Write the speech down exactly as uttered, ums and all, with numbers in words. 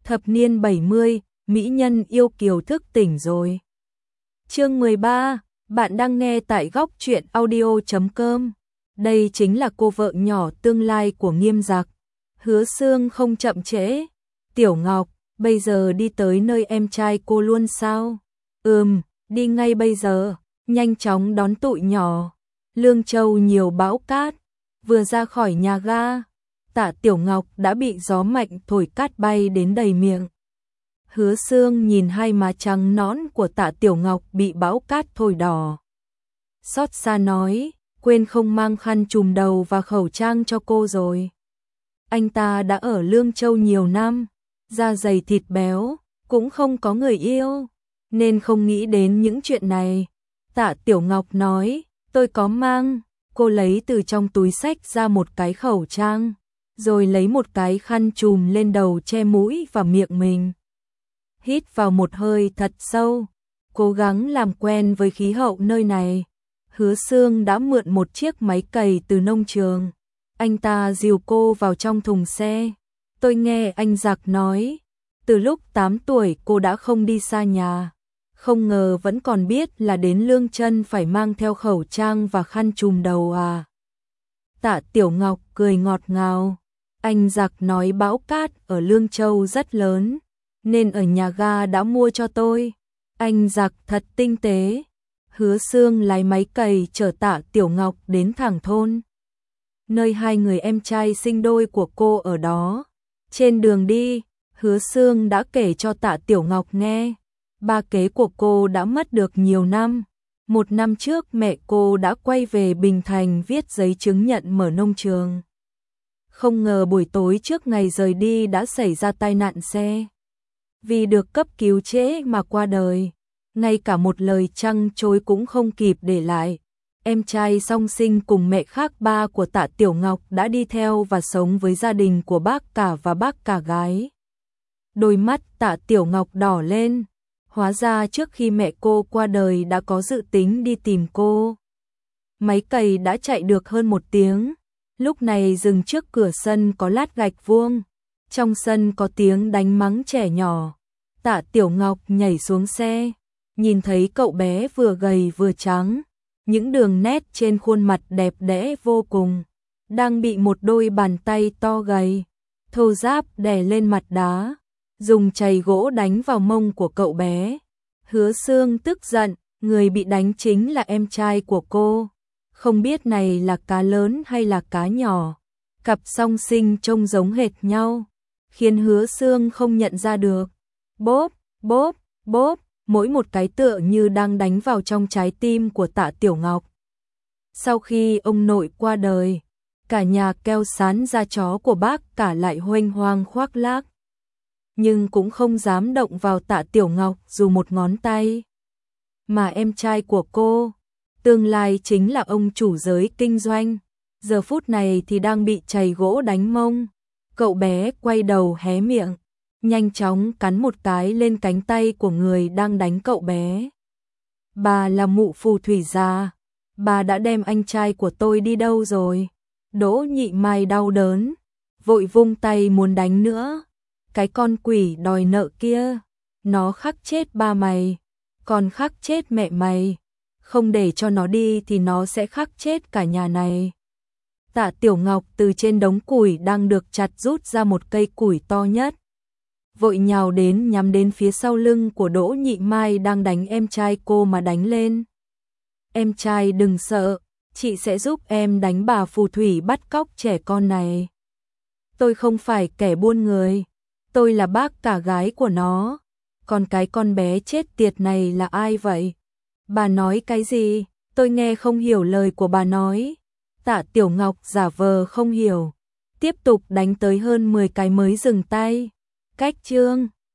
Thập niên bảy mươi, mỹ nhân yêu kiều thức tỉnh rồi. Chương mười ba, bạn đang nghe tại góc truyện audio chấm com. Đây chính là cô vợ nhỏ tương lai của Nghiêm Giặc. Hứa Xương không chậm trễ. Tiểu Ngọc, bây giờ đi tới nơi em trai cô luôn sao? Ừm, đi ngay bây giờ, nhanh chóng đón tụi nhỏ. Lương Châu nhiều bão cát, vừa ra khỏi nhà ga, Tạ Tiểu Ngọc đã bị gió mạnh thổi cát bay đến đầy miệng. Hứa Xương nhìn hai má trắng nõn của Tạ Tiểu Ngọc bị bão cát thổi đỏ. Xót xa nói, quên không mang khăn trùm đầu và khẩu trang cho cô rồi. Anh ta đã ở Lương Châu nhiều năm, da dày thịt béo, cũng không có người yêu, nên không nghĩ đến những chuyện này. Tạ Tiểu Ngọc nói, tôi có mang. Cô lấy từ trong túi xách ra một cái khẩu trang, rồi lấy một cái khăn trùm lên đầu che mũi và miệng mình. Hít vào một hơi thật sâu, cố gắng làm quen với khí hậu nơi này. Hứa Xương đã mượn một chiếc máy cày từ nông trường. Anh ta dìu cô vào trong thùng xe. Tôi nghe anh Giặc nói, từ lúc tám tuổi cô đã không đi xa nhà. Không ngờ vẫn còn biết là đến Lương Chân phải mang theo khẩu trang và khăn trùm đầu à. Tạ Tiểu Ngọc cười ngọt ngào. Anh Giặc nói bão cát ở Lương Châu rất lớn, nên ở nhà ga đã mua cho tôi. Anh Giặc thật tinh tế. Hứa Xương lái máy cày chở Tạ Tiểu Ngọc đến thẳng thôn, nơi hai người em trai sinh đôi của cô ở đó. Trên đường đi, Hứa Xương đã kể cho Tạ Tiểu Ngọc nghe, ba kế của cô đã mất được nhiều năm. Một năm trước mẹ cô đã quay về Bình Thành viết giấy chứng nhận mở nông trường. Không ngờ buổi tối trước ngày rời đi đã xảy ra tai nạn xe. Vì được cấp cứu trễ mà qua đời. Ngay cả một lời trăng trối cũng không kịp để lại. Em trai song sinh cùng mẹ khác ba của Tạ Tiểu Ngọc đã đi theo và sống với gia đình của bác cả và bác cả gái. Đôi mắt Tạ Tiểu Ngọc đỏ lên. Hóa ra trước khi mẹ cô qua đời đã có dự tính đi tìm cô. Máy cày đã chạy được hơn một tiếng. Lúc này dừng trước cửa sân có lát gạch vuông. Trong sân có tiếng đánh mắng trẻ nhỏ. Tạ Tiểu Ngọc nhảy xuống xe, nhìn thấy cậu bé vừa gầy vừa trắng, những đường nét trên khuôn mặt đẹp đẽ vô cùng, đang bị một đôi bàn tay to gầy, thô ráp đè lên mặt đá, dùng chày gỗ đánh vào mông của cậu bé. Hứa Xương tức giận, người bị đánh chính là em trai của cô. Không biết này là cá lớn hay là cá nhỏ. Cặp song sinh trông giống hệt nhau, khiến Hứa Xương không nhận ra được. Bốp, bốp, bốp, mỗi một cái tựa như đang đánh vào trong trái tim của Tạ Tiểu Ngọc. Sau khi ông nội qua đời, cả nhà keo sán da chó của bác cả lại huênh hoang khoác lác. Nhưng cũng không dám động vào Tạ Tiểu Ngọc dù một ngón tay. Mà em trai của cô, tương lai chính là ông chủ giới kinh doanh, giờ phút này thì đang bị chày gỗ đánh mông. Cậu bé quay đầu hé miệng, nhanh chóng cắn một cái lên cánh tay của người đang đánh cậu bé. Bà là mụ phù thủy già, bà đã đem anh trai của tôi đi đâu rồi? Đỗ Nhị Mai đau đớn, vội vung tay muốn đánh nữa. Cái con quỷ đòi nợ kia, nó khắc chết ba mày, còn khắc chết mẹ mày. Không để cho nó đi thì nó sẽ khắc chết cả nhà này. Tạ Tiểu Ngọc từ trên đống củi đang được chặt rút ra một cây củi to nhất, vội nhào đến nhắm đến phía sau lưng của Đỗ Nhị Mai đang đánh em trai cô mà đánh lên. Em trai đừng sợ, chị sẽ giúp em đánh bà phù thủy bắt cóc trẻ con này. Tôi không phải kẻ buôn người, tôi là bác cả gái của nó. Còn cái con bé chết tiệt này là ai vậy? Bà nói cái gì? Tôi nghe không hiểu lời của bà nói. Tạ Tiểu Ngọc giả vờ không hiểu, tiếp tục đánh tới hơn mười cái mới dừng tay. Cách chương